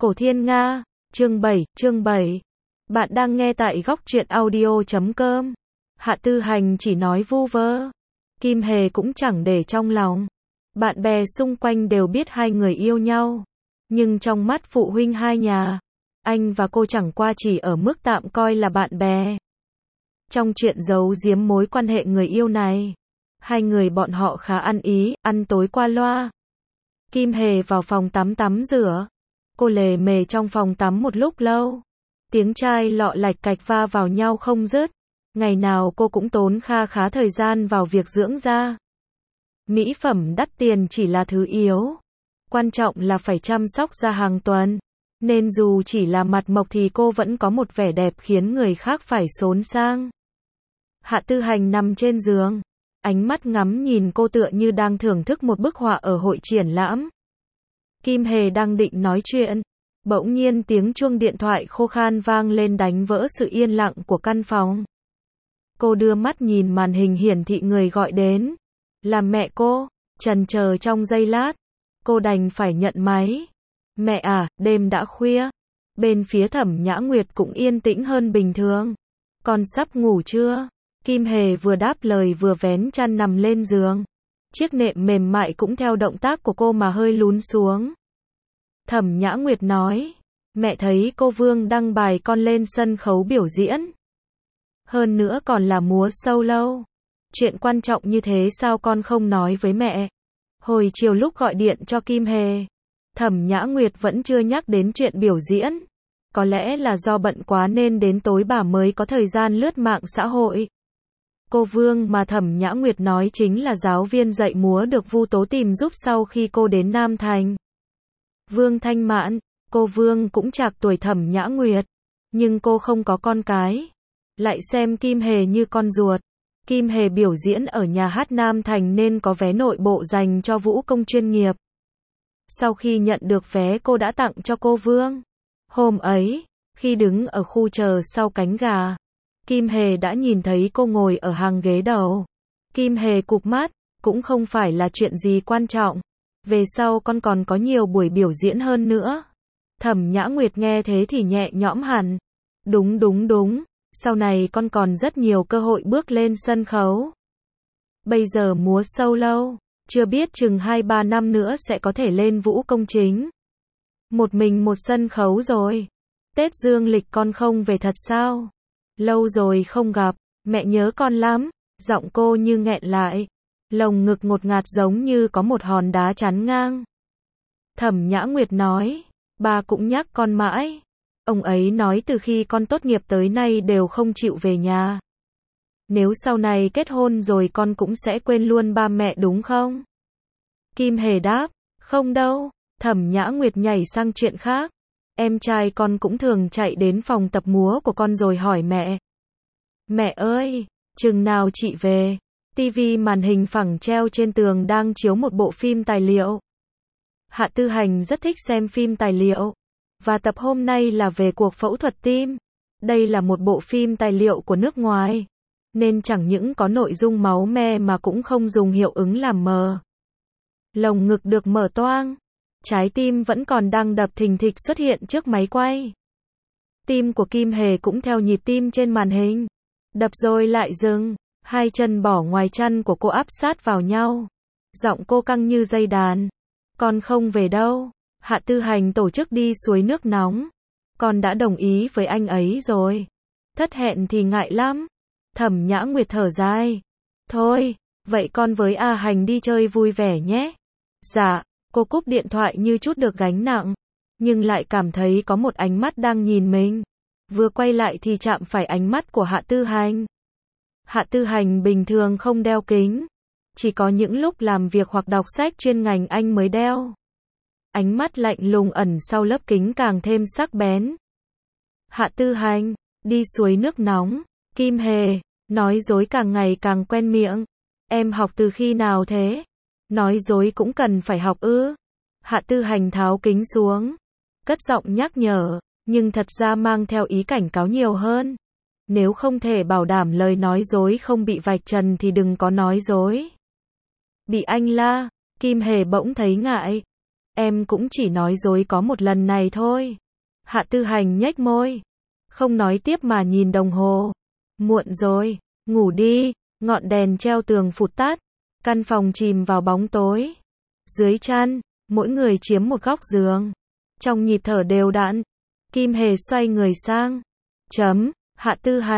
Cổ Thiên Nga, chương 7. Bạn đang nghe tại góc truyện audio.com. Hạ Tư Hành chỉ nói vu vơ. Kim Hề cũng chẳng để trong lòng. Bạn bè xung quanh đều biết hai người yêu nhau. Nhưng trong mắt phụ huynh hai nhà, anh và cô chẳng qua chỉ ở mức tạm coi là bạn bè. Trong chuyện giấu giếm mối quan hệ người yêu này, hai người bọn họ khá ăn ý, ăn tối qua loa. Kim Hề vào phòng tắm rửa. Cô lề mề trong phòng tắm một lúc lâu. Tiếng chai lọ lạch cạch va vào nhau không dứt. Ngày nào cô cũng tốn khá thời gian vào việc dưỡng da. Mỹ phẩm đắt tiền chỉ là thứ yếu. Quan trọng là phải chăm sóc da hàng tuần. Nên dù chỉ là mặt mộc thì cô vẫn có một vẻ đẹp khiến người khác phải xốn sang. Hạ Tư Hành nằm trên giường. Ánh mắt ngắm nhìn cô tựa như đang thưởng thức một bức họa ở hội triển lãm. Kim Hề đang định nói chuyện. Bỗng nhiên tiếng chuông điện thoại khô khan vang lên đánh vỡ sự yên lặng của căn phòng. Cô đưa mắt nhìn màn hình hiển thị người gọi đến. Là mẹ cô. Chần chờ trong giây lát, cô đành phải nhận máy. Mẹ à, đêm đã khuya. Bên phía Thẩm Nhã Nguyệt cũng yên tĩnh hơn bình thường. Con sắp ngủ chưa? Kim Hề vừa đáp lời vừa vén chăn nằm lên giường. Chiếc nệm mềm mại cũng theo động tác của cô mà hơi lún xuống. Thẩm Nhã Nguyệt nói, mẹ thấy cô Vương đăng bài con lên sân khấu biểu diễn. Hơn nữa còn là múa solo. Chuyện quan trọng như thế sao con không nói với mẹ? Hồi chiều lúc gọi điện cho Kim Hề, Thẩm Nhã Nguyệt vẫn chưa nhắc đến chuyện biểu diễn. Có lẽ là do bận quá nên đến tối bà mới có thời gian lướt mạng xã hội. Cô Vương mà Thẩm Nhã Nguyệt nói chính là giáo viên dạy múa được Vu Tố tìm giúp sau khi cô đến Nam Thành. Vương Thanh Mạn, cô Vương cũng trạc tuổi Thẩm Nhã Nguyệt, nhưng cô không có con cái, lại xem Kim Hề như con ruột. Kim Hề biểu diễn ở nhà hát Nam Thành nên có vé nội bộ dành cho vũ công chuyên nghiệp. Sau khi nhận được vé cô đã tặng cho cô Vương. Hôm ấy, khi đứng ở khu chờ sau cánh gà, Kim Hề đã nhìn thấy cô ngồi ở hàng ghế đầu. Kim Hề cụp mắt, cũng không phải là chuyện gì quan trọng. Về sau con còn có nhiều buổi biểu diễn hơn nữa. Thẩm Nhã Nguyệt nghe thế thì nhẹ nhõm hẳn. Đúng. Sau này con còn rất nhiều cơ hội bước lên sân khấu. Bây giờ múa solo, chưa biết chừng 2-3 năm nữa sẽ có thể lên vũ công chính. Một mình một sân khấu rồi. Tết dương lịch con không về thật sao? Lâu rồi không gặp, mẹ nhớ con lắm. Giọng cô như nghẹn lại. Lồng ngực ngột ngạt giống như có một hòn đá chắn ngang. Thẩm Nhã Nguyệt nói, ba cũng nhắc con mãi. Ông ấy nói từ khi con tốt nghiệp tới nay đều không chịu về nhà. Nếu sau này kết hôn rồi con cũng sẽ quên luôn ba mẹ đúng không? Kim Hề đáp, không đâu. Thẩm Nhã Nguyệt nhảy sang chuyện khác. Em trai con cũng thường chạy đến phòng tập múa của con rồi hỏi mẹ. Mẹ ơi, chừng nào chị về? TV màn hình phẳng treo trên tường đang chiếu một bộ phim tài liệu. Hạ Tư Hành rất thích xem phim tài liệu. Và tập hôm nay là về cuộc phẫu thuật tim. Đây là một bộ phim tài liệu của nước ngoài. Nên chẳng những có nội dung máu me mà cũng không dùng hiệu ứng làm mờ. Lồng ngực được mở toang. Trái tim vẫn còn đang đập thình thịch xuất hiện trước máy quay. Tim của Kim Hề cũng theo nhịp tim trên màn hình. Đập rồi lại dừng. Hai chân bỏ ngoài chăn của cô áp sát vào nhau. Giọng cô căng như dây đàn. Con không về đâu. Hạ Tư Hành tổ chức đi suối nước nóng. Con đã đồng ý với anh ấy rồi. Thất hẹn thì ngại lắm. Thẩm Nhã Nguyệt thở dài. Thôi, vậy con với A Hành đi chơi vui vẻ nhé. Dạ, cô cúp điện thoại như chút được gánh nặng. Nhưng lại cảm thấy có một ánh mắt đang nhìn mình. Vừa quay lại thì chạm phải ánh mắt của Hạ Tư Hành. Hạ Tư Hành bình thường không đeo kính. Chỉ có những lúc làm việc hoặc đọc sách chuyên ngành anh mới đeo. Ánh mắt lạnh lùng ẩn sau lớp kính càng thêm sắc bén. Hạ Tư Hành, đi suối nước nóng. Kim Hề, nói dối càng ngày càng quen miệng. Em học từ khi nào thế? Nói dối cũng cần phải học ư? Hạ Tư Hành tháo kính xuống. Cất giọng nhắc nhở, nhưng thật ra mang theo ý cảnh cáo nhiều hơn. Nếu không thể bảo đảm lời nói dối không bị vạch trần thì đừng có nói dối. Bị anh la, Kim Hề bỗng thấy ngại. Em cũng chỉ nói dối có một lần này thôi. Hạ Tư Hành nhếch môi. Không nói tiếp mà nhìn đồng hồ. Muộn rồi, ngủ đi. Ngọn đèn treo tường phụt tắt. Căn phòng chìm vào bóng tối. Dưới chăn, mỗi người chiếm một góc giường. Trong nhịp thở đều đặn, Kim Hề xoay người sang. Hạ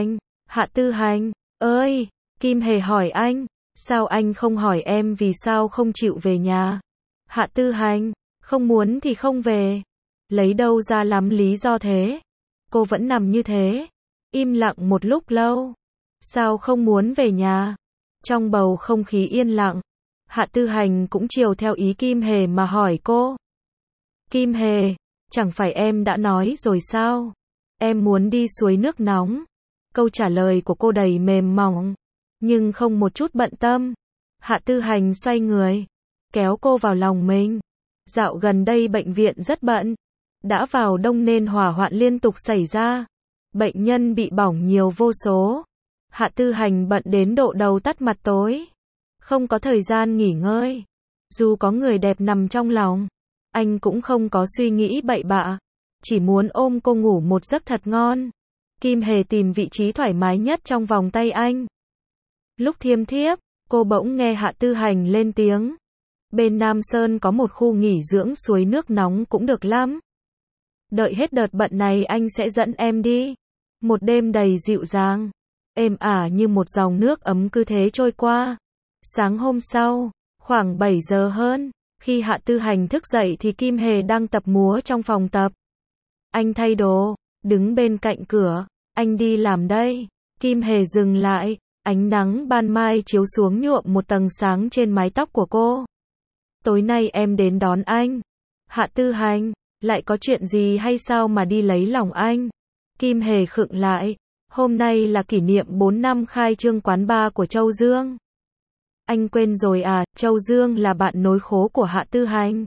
Tư Hành, ơi, Kim Hề hỏi anh, sao anh không hỏi em vì sao không chịu về nhà? Hạ Tư Hành, không muốn thì không về. Lấy đâu ra lắm lý do thế? Cô vẫn nằm như thế, im lặng một lúc lâu. Sao không muốn về nhà? Trong bầu không khí yên lặng, Hạ Tư Hành cũng chiều theo ý Kim Hề mà hỏi cô. Kim Hề, chẳng phải em đã nói rồi sao? Em muốn đi suối nước nóng. Câu trả lời của cô đầy mềm mỏng, nhưng không một chút bận tâm. Hạ Tư Hành xoay người, kéo cô vào lòng mình. Dạo gần đây bệnh viện rất bận. Đã vào đông nên hỏa hoạn liên tục xảy ra. Bệnh nhân bị bỏng nhiều vô số. Hạ Tư Hành bận đến độ đầu tắt mặt tối. Không có thời gian nghỉ ngơi. Dù có người đẹp nằm trong lòng, anh cũng không có suy nghĩ bậy bạ. Chỉ muốn ôm cô ngủ một giấc thật ngon. Kim Hề tìm vị trí thoải mái nhất trong vòng tay anh. Lúc thiêm thiếp, cô bỗng nghe Hạ Tư Hành lên tiếng. Bên Nam Sơn có một khu nghỉ dưỡng suối nước nóng cũng được lắm. Đợi hết đợt bận này anh sẽ dẫn em đi. Một đêm đầy dịu dàng, êm ả như một dòng nước ấm cứ thế trôi qua. Sáng hôm sau, khoảng 7 giờ hơn, khi Hạ Tư Hành thức dậy thì Kim Hề đang tập múa trong phòng tập. Anh thay đồ, đứng bên cạnh cửa. Anh đi làm đây. Kim Hề dừng lại, ánh nắng ban mai chiếu xuống nhuộm một tầng sáng trên mái tóc của cô. Tối nay em đến đón anh. Hạ Tư Hành, lại có chuyện gì hay sao mà đi lấy lòng anh? Kim Hề khựng lại. Hôm nay là kỷ niệm 4 năm khai trương quán bar của Châu Dương. Anh quên rồi à, Châu Dương là bạn nối khố của Hạ Tư Hành.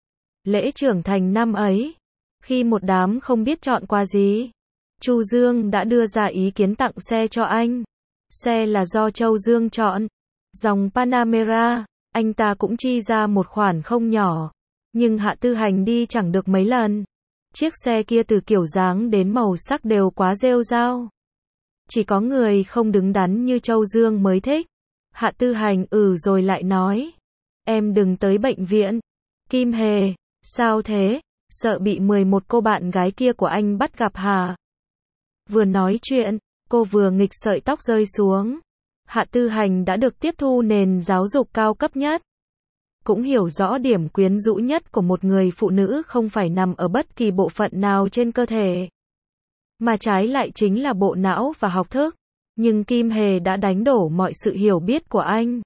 Lễ trưởng thành năm ấy, khi một đám không biết chọn quà gì, Chu Dương đã đưa ra ý kiến tặng xe cho anh. Xe là do Châu Dương chọn. Dòng Panamera, anh ta cũng chi ra một khoản không nhỏ. Nhưng Hạ Tư Hành đi chẳng được mấy lần. Chiếc xe kia từ kiểu dáng đến màu sắc đều quá rêu rao. Chỉ có người không đứng đắn như Châu Dương mới thích. Hạ Tư Hành rồi lại nói. Em đừng tới bệnh viện. Kim Hề, sao thế? Sợ bị 11 cô bạn gái kia của anh bắt gặp hả? Vừa nói chuyện, cô vừa nghịch sợi tóc rơi xuống. Hạ Tư Hành đã được tiếp thu nền giáo dục cao cấp nhất. Cũng hiểu rõ điểm quyến rũ nhất của một người phụ nữ không phải nằm ở bất kỳ bộ phận nào trên cơ thể, mà trái lại chính là bộ não và học thức. Nhưng Kim Hề đã đánh đổ mọi sự hiểu biết của anh.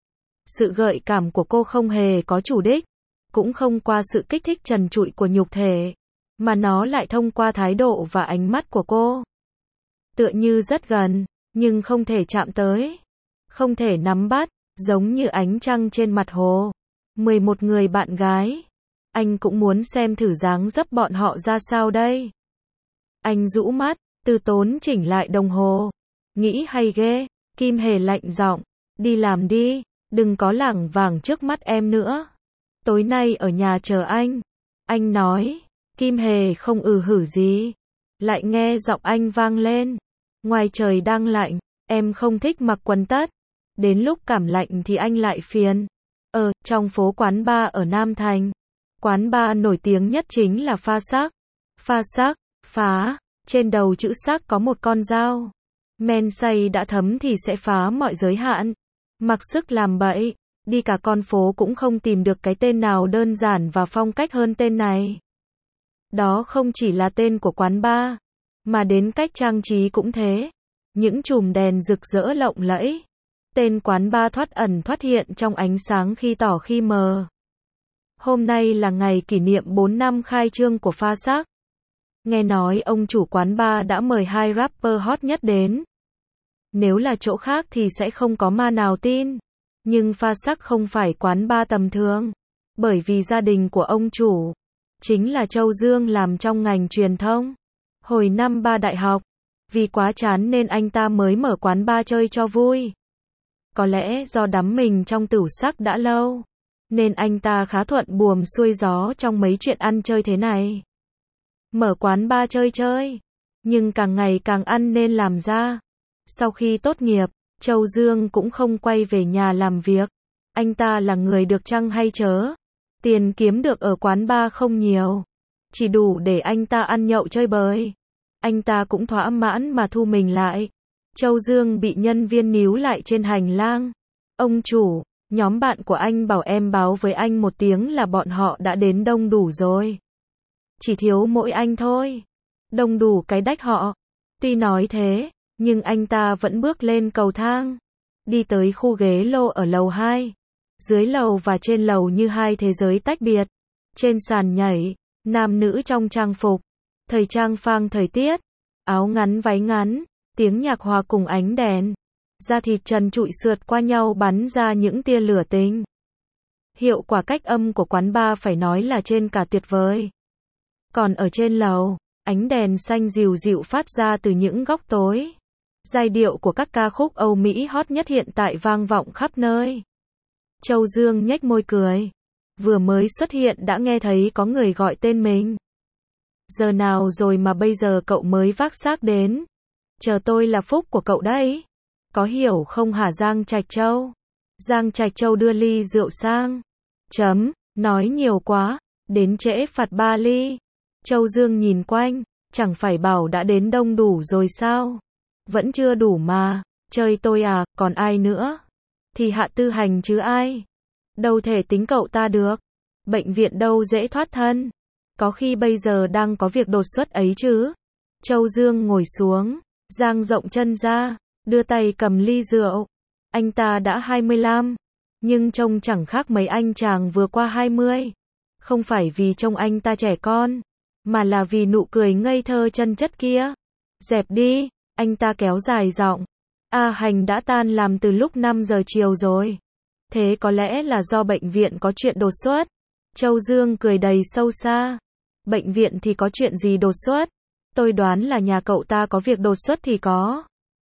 Sự gợi cảm của cô không hề có chủ đích, cũng không qua sự kích thích trần trụi của nhục thể, mà nó lại thông qua thái độ và ánh mắt của cô. Tựa như rất gần, nhưng không thể chạm tới, không thể nắm bắt, giống như ánh trăng trên mặt hồ. 11 người bạn gái. Anh cũng muốn xem thử dáng dấp bọn họ ra sao đây. Anh rũ mắt, từ tốn chỉnh lại đồng hồ. Nghĩ hay ghê. Kim Hề lạnh giọng. Đi làm đi, đừng có lảng vảng trước mắt em nữa. Tối nay ở nhà chờ anh. Anh nói. Kim Hề không hử gì. Lại nghe giọng anh vang lên. Ngoài trời đang lạnh, em không thích mặc quần tất. Đến lúc cảm lạnh thì anh lại phiền. Trong phố quán bar ở Nam Thành, quán bar nổi tiếng nhất chính là Pha Sắc. Pha Sắc, phá, trên đầu chữ sắc có một con dao. Men say đã thấm thì sẽ phá mọi giới hạn. Mặc sức làm bậy, đi cả con phố cũng không tìm được cái tên nào đơn giản và phong cách hơn tên này. Đó không chỉ là tên của quán bar, mà đến cách trang trí cũng thế. Những chùm đèn rực rỡ lộng lẫy. Tên quán bar thoát ẩn thoát hiện trong ánh sáng khi tỏ khi mờ. Hôm nay là ngày kỷ niệm 4 năm khai trương của Pha Sắc. Nghe nói ông chủ quán bar đã mời 2 rapper hot nhất đến. Nếu là chỗ khác thì sẽ không có ma nào tin. Nhưng Pha Sắc không phải quán bar tầm thường. Bởi vì gia đình của ông chủ chính là Châu Dương làm trong ngành truyền thông. Hồi năm 3 đại học, vì quá chán nên anh ta mới mở quán bar chơi cho vui. Có lẽ do đắm mình trong tửu sắc đã lâu, nên anh ta khá thuận buồm xuôi gió trong mấy chuyện ăn chơi thế này. Mở quán bar chơi chơi, nhưng càng ngày càng ăn nên làm ra. Sau khi tốt nghiệp, Châu Dương cũng không quay về nhà làm việc. Anh ta là người được chăng hay chớ? Tiền kiếm được ở quán bar không nhiều, chỉ đủ để anh ta ăn nhậu chơi bời. Anh ta cũng thỏa mãn mà thu mình lại. Châu Dương bị nhân viên níu lại trên hành lang. Ông chủ, nhóm bạn của anh bảo em báo với anh một tiếng là bọn họ đã đến đông đủ rồi. Chỉ thiếu mỗi anh thôi. Đông đủ cái đách họ. Tuy nói thế, nhưng anh ta vẫn bước lên cầu thang. Đi tới khu ghế lô ở lầu 2. Dưới lầu và trên lầu như hai thế giới tách biệt. Trên sàn nhảy, nam nữ trong trang phục. Thời trang phang thời tiết. Áo ngắn váy ngắn. Tiếng nhạc hòa cùng ánh đèn. Da thịt trần trụi sượt qua nhau bắn ra những tia lửa tình. Hiệu quả cách âm của quán bar phải nói là trên cả tuyệt vời. Còn ở trên lầu, ánh đèn xanh dịu dịu phát ra từ những góc tối. Giai điệu của các ca khúc Âu Mỹ hot nhất hiện tại vang vọng khắp nơi. Châu Dương nhếch môi cười. Vừa mới xuất hiện đã nghe thấy có người gọi tên mình. Giờ nào rồi mà bây giờ cậu mới vác xác đến? Chờ tôi là phúc của cậu đấy. Có hiểu không hả Giang Trạch Châu? Giang Trạch Châu đưa ly rượu sang. Nói nhiều quá, đến trễ phạt 3 ly. Châu Dương nhìn quanh, chẳng phải bảo đã đến đông đủ rồi sao? Vẫn chưa đủ mà, chơi tôi à, còn ai nữa? Thì Hạ Tư Hành chứ ai? Đâu thể tính cậu ta được. Bệnh viện đâu dễ thoát thân. Có khi bây giờ đang có việc đột xuất ấy chứ. Châu Dương ngồi xuống, dang rộng chân ra, đưa tay cầm ly rượu. Anh ta đã 25, nhưng trông chẳng khác mấy anh chàng vừa qua 20. Không phải vì trông anh ta trẻ con, mà là vì nụ cười ngây thơ chân chất kia. Dẹp đi, anh ta kéo dài giọng. Hành đã tan làm từ lúc 5 giờ chiều rồi. Thế có lẽ là do bệnh viện có chuyện đột xuất. Châu Dương cười đầy sâu xa. Bệnh viện thì có chuyện gì đột xuất? Tôi đoán là nhà cậu ta có việc đột xuất thì có.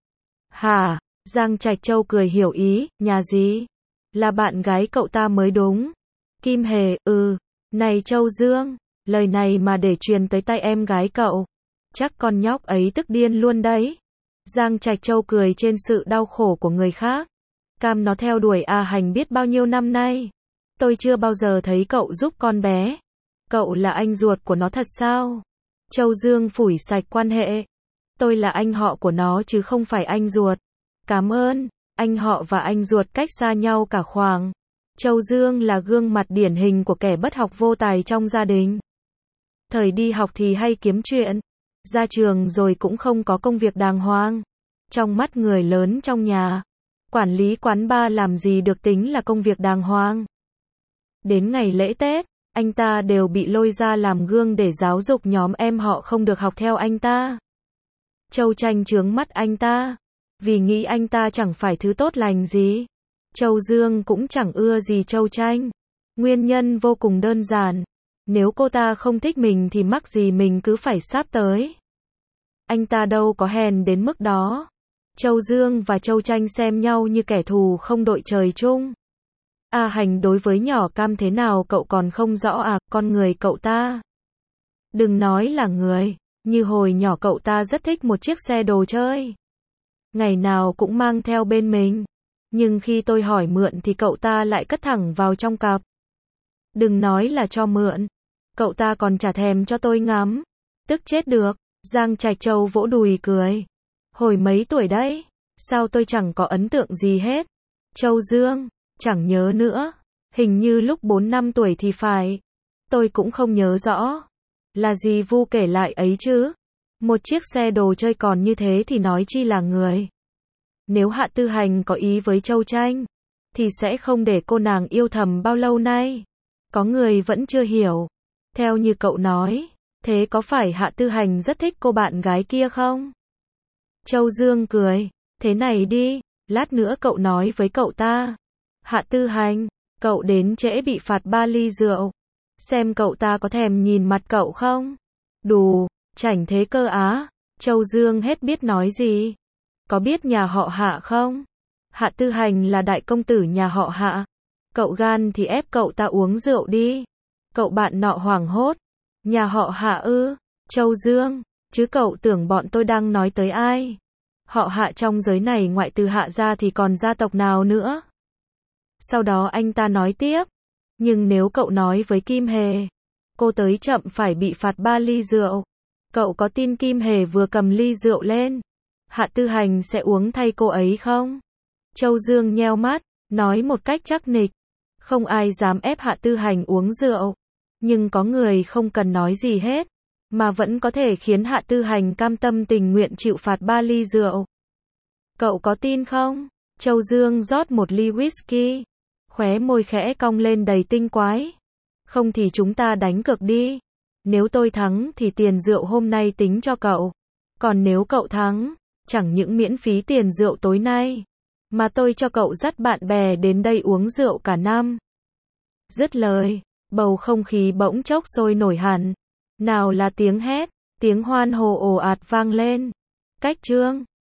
Hả? Giang Trạch Châu cười hiểu ý, nhà gì? Là bạn gái cậu ta mới đúng. Kim Hề, Này Châu Dương, lời này mà để truyền tới tay em gái cậu, chắc con nhóc ấy tức điên luôn đấy. Giang Trạch Châu cười trên sự đau khổ của người khác. Cam nó theo đuổi Hành biết bao nhiêu năm nay. Tôi chưa bao giờ thấy cậu giúp con bé. Cậu là anh ruột của nó thật sao? Châu Dương phủi sạch quan hệ. Tôi là anh họ của nó chứ không phải anh ruột. Cảm ơn, anh họ và anh ruột cách xa nhau cả khoảng. Châu Dương là gương mặt điển hình của kẻ bất học vô tài trong gia đình. Thời đi học thì hay kiếm chuyện. Ra trường rồi cũng không có công việc đàng hoàng. Trong mắt người lớn trong nhà, quản lý quán bar làm gì được tính là công việc đàng hoàng. Đến ngày lễ Tết, anh ta đều bị lôi ra làm gương để giáo dục nhóm em họ không được học theo anh ta. Châu Tranh chướng mắt anh ta, vì nghĩ anh ta chẳng phải thứ tốt lành gì. Châu Dương cũng chẳng ưa gì Châu Tranh. Nguyên nhân vô cùng đơn giản. Nếu cô ta không thích mình thì mắc gì mình cứ phải sáp tới. Anh ta đâu có hèn đến mức đó. Châu Dương và Châu Tranh xem nhau như kẻ thù không đội trời chung. Hành đối với nhỏ Cam thế nào cậu còn không rõ à, con người cậu ta. Đừng nói là người, như hồi nhỏ cậu ta rất thích một chiếc xe đồ chơi. Ngày nào cũng mang theo bên mình. Nhưng khi tôi hỏi mượn thì cậu ta lại cất thẳng vào trong cặp. Đừng nói là cho mượn. Cậu ta còn chả thèm cho tôi ngắm. Tức chết được. Giang Trạch Châu vỗ đùi cười. Hồi mấy tuổi đấy? Sao tôi chẳng có ấn tượng gì hết? Châu Dương, chẳng nhớ nữa. Hình như lúc 4-5 tuổi thì phải. Tôi cũng không nhớ rõ. Là gì Vu kể lại ấy chứ? Một chiếc xe đồ chơi còn như thế thì nói chi là người. Nếu Hạ Tư Hành có ý với Châu Tranh, thì sẽ không để cô nàng yêu thầm bao lâu nay. Có người vẫn chưa hiểu. Theo như cậu nói, thế có phải Hạ Tư Hành rất thích cô bạn gái kia không? Châu Dương cười. Thế này đi, lát nữa cậu nói với cậu ta. Hạ Tư Hành, cậu đến trễ bị phạt 3 ly rượu. Xem cậu ta có thèm nhìn mặt cậu không? Đù, chảnh thế cơ á. Châu Dương hết biết nói gì. Có biết nhà họ Hạ không? Hạ Tư Hành là đại công tử nhà họ Hạ. Cậu gan thì ép cậu ta uống rượu đi. Cậu bạn nọ hoảng hốt. Nhà họ Hạ ư? Châu Dương, chứ cậu tưởng bọn tôi đang nói tới ai? Họ Hạ trong giới này ngoại trừ Hạ gia thì còn gia tộc nào nữa? Sau đó anh ta nói tiếp. Nhưng nếu cậu nói với Kim Hề, cô tới chậm phải bị phạt 3 ly rượu. Cậu có tin Kim Hề vừa cầm ly rượu lên, Hạ Tư Hành sẽ uống thay cô ấy không? Châu Dương nheo mắt, nói một cách chắc nịch. Không ai dám ép Hạ Tư Hành uống rượu. Nhưng có người không cần nói gì hết, mà vẫn có thể khiến Hạ Tư Hành cam tâm tình nguyện chịu phạt 3 ly rượu. Cậu có tin không? Châu Dương rót một ly whisky, khóe môi khẽ cong lên đầy tinh quái. Không thì chúng ta đánh cược đi. Nếu tôi thắng thì tiền rượu hôm nay tính cho cậu. Còn nếu cậu thắng, chẳng những miễn phí tiền rượu tối nay, mà tôi cho cậu dắt bạn bè đến đây uống rượu cả năm. Dứt lời, bầu không khí bỗng chốc sôi nổi hẳn. Nào là tiếng hét, tiếng hoan hô ồ ạt vang lên. Cách chương